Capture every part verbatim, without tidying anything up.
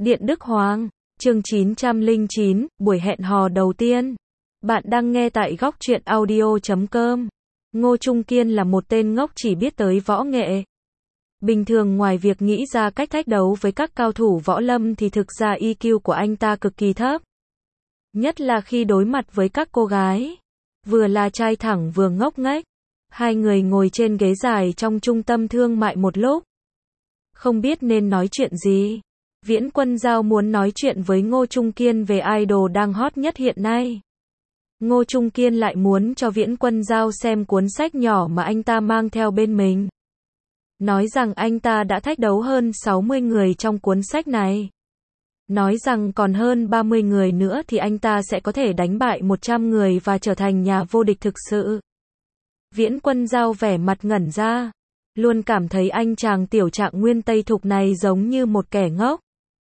Điện Đức Hoàng, chương chín trăm lẻ chín, buổi hẹn hò đầu tiên. Bạn đang nghe tại góc truyện audio chấm com. Ngô Trung Kiên là một tên ngốc chỉ biết tới võ nghệ. Bình thường ngoài việc nghĩ ra cách thách đấu với các cao thủ võ lâm thì thực ra i kiu của anh ta cực kỳ thấp. Nhất là khi đối mặt với các cô gái. Vừa là trai thẳng vừa ngốc nghếch. Hai người ngồi trên ghế dài trong trung tâm thương mại một lúc. Không biết nên nói chuyện gì. Viễn Quân Giao muốn nói chuyện với Ngô Trung Kiên về idol đang hot nhất hiện nay. Ngô Trung Kiên lại muốn cho Viễn Quân Giao xem cuốn sách nhỏ mà anh ta mang theo bên mình. Nói rằng anh ta đã thách đấu hơn sáu mươi người trong cuốn sách này. Nói rằng còn hơn ba mươi người nữa thì anh ta sẽ có thể đánh bại một trăm người và trở thành nhà vô địch thực sự. Viễn Quân Giao vẻ mặt ngẩn ra. Luôn cảm thấy anh chàng tiểu trạng nguyên Tây Thục này giống như một kẻ ngốc.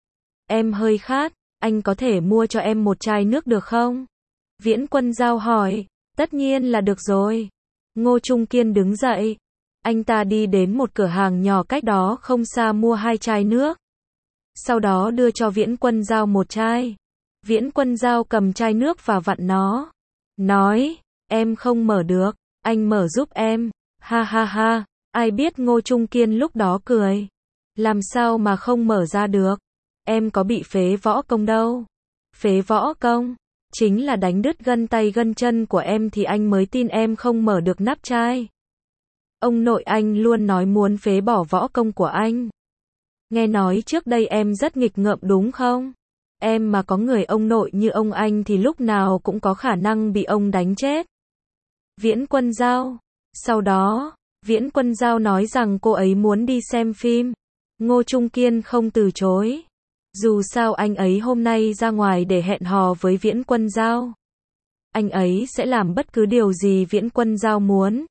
Em hơi khát, anh có thể mua cho em một chai nước được không? Viễn Quân Giao hỏi. Tất nhiên là được rồi. Ngô Trung Kiên đứng dậy. Anh ta đi đến một cửa hàng nhỏ cách đó không xa mua hai chai nước. Sau đó đưa cho Viễn Quân Giao một chai. Viễn Quân Giao cầm chai nước và vặn nó. Nói, em không mở được, anh mở giúp em. Ha ha ha, ai biết Ngô Trung Kiên lúc đó cười. Làm sao mà không mở ra được? Em có bị phế võ công đâu. Phế võ công? Chính là đánh đứt gân tay gân chân của em thì anh mới tin em không mở được nắp chai. Ông nội anh luôn nói muốn phế bỏ võ công của anh. Nghe nói trước đây em rất nghịch ngợm đúng không? Em mà có người ông nội như ông anh thì lúc nào cũng có khả năng bị ông đánh chết. Viễn Quân Giao. Sau đó, Viễn Quân Giao nói rằng cô ấy muốn đi xem phim. Ngô Trung Kiên không từ chối. Dù sao anh ấy hôm nay ra ngoài để hẹn hò với Viễn Quân Giao. Anh ấy sẽ làm bất cứ điều gì Viễn Quân Giao muốn.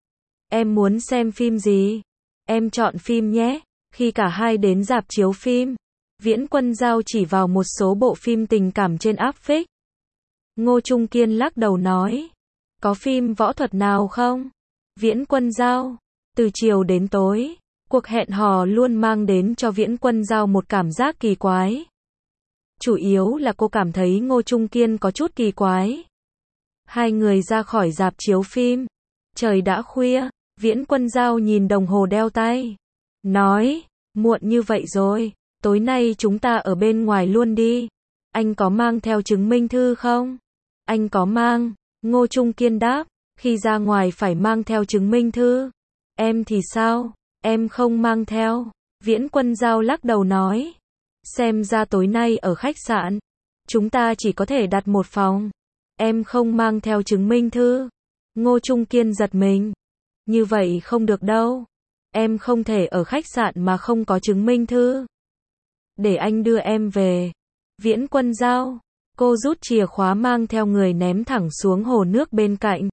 Em muốn xem phim gì? Em chọn phim nhé. Khi cả hai đến rạp chiếu phim, Viễn Quân Giao chỉ vào một số bộ phim tình cảm trên áp phích. Ngô Trung Kiên lắc đầu nói. Có phim võ thuật nào không? Viễn Quân Giao. Từ chiều đến tối, cuộc hẹn hò luôn mang đến cho Viễn Quân Giao một cảm giác kỳ quái. Chủ yếu là cô cảm thấy Ngô Trung Kiên có chút kỳ quái. Hai người ra khỏi rạp chiếu phim. Trời đã khuya, Viễn Quân Giao nhìn đồng hồ đeo tay. Nói, muộn như vậy rồi, tối nay chúng ta ở bên ngoài luôn đi. Anh có mang theo chứng minh thư không? Anh có mang, Ngô Trung Kiên đáp, khi ra ngoài phải mang theo chứng minh thư. Em thì sao? Em không mang theo. Viễn Quân Giao lắc đầu nói. Xem ra tối nay ở khách sạn, chúng ta chỉ có thể đặt một phòng. Em không mang theo chứng minh thư. Ngô Trung Kiên giật mình. Như vậy không được đâu. Em không thể ở khách sạn mà không có chứng minh thư. Để anh đưa em về. Viễn Quân Giao. Cô rút chìa khóa mang theo người ném thẳng xuống hồ nước bên cạnh.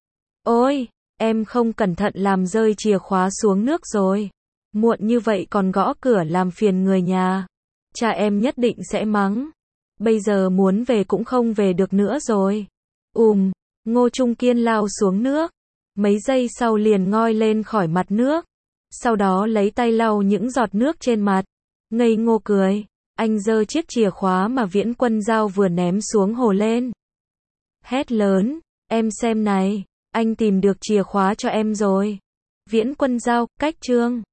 Ôi, em không cẩn thận làm rơi chìa khóa xuống nước rồi. Muộn như vậy còn gõ cửa làm phiền người nhà. Cha em nhất định sẽ mắng. Bây giờ muốn về cũng không về được nữa rồi. Ùm, Ngô Trung Kiên lao xuống nước. Mấy giây sau liền ngoi lên khỏi mặt nước. Sau đó lấy tay lau những giọt nước trên mặt. Ngây ngô cười. Anh giơ chiếc chìa khóa mà Viễn Quân Giao vừa ném xuống hồ lên. Hét lớn. Em xem này. Anh tìm được chìa khóa cho em rồi. Viễn Quân Giao, cách chương.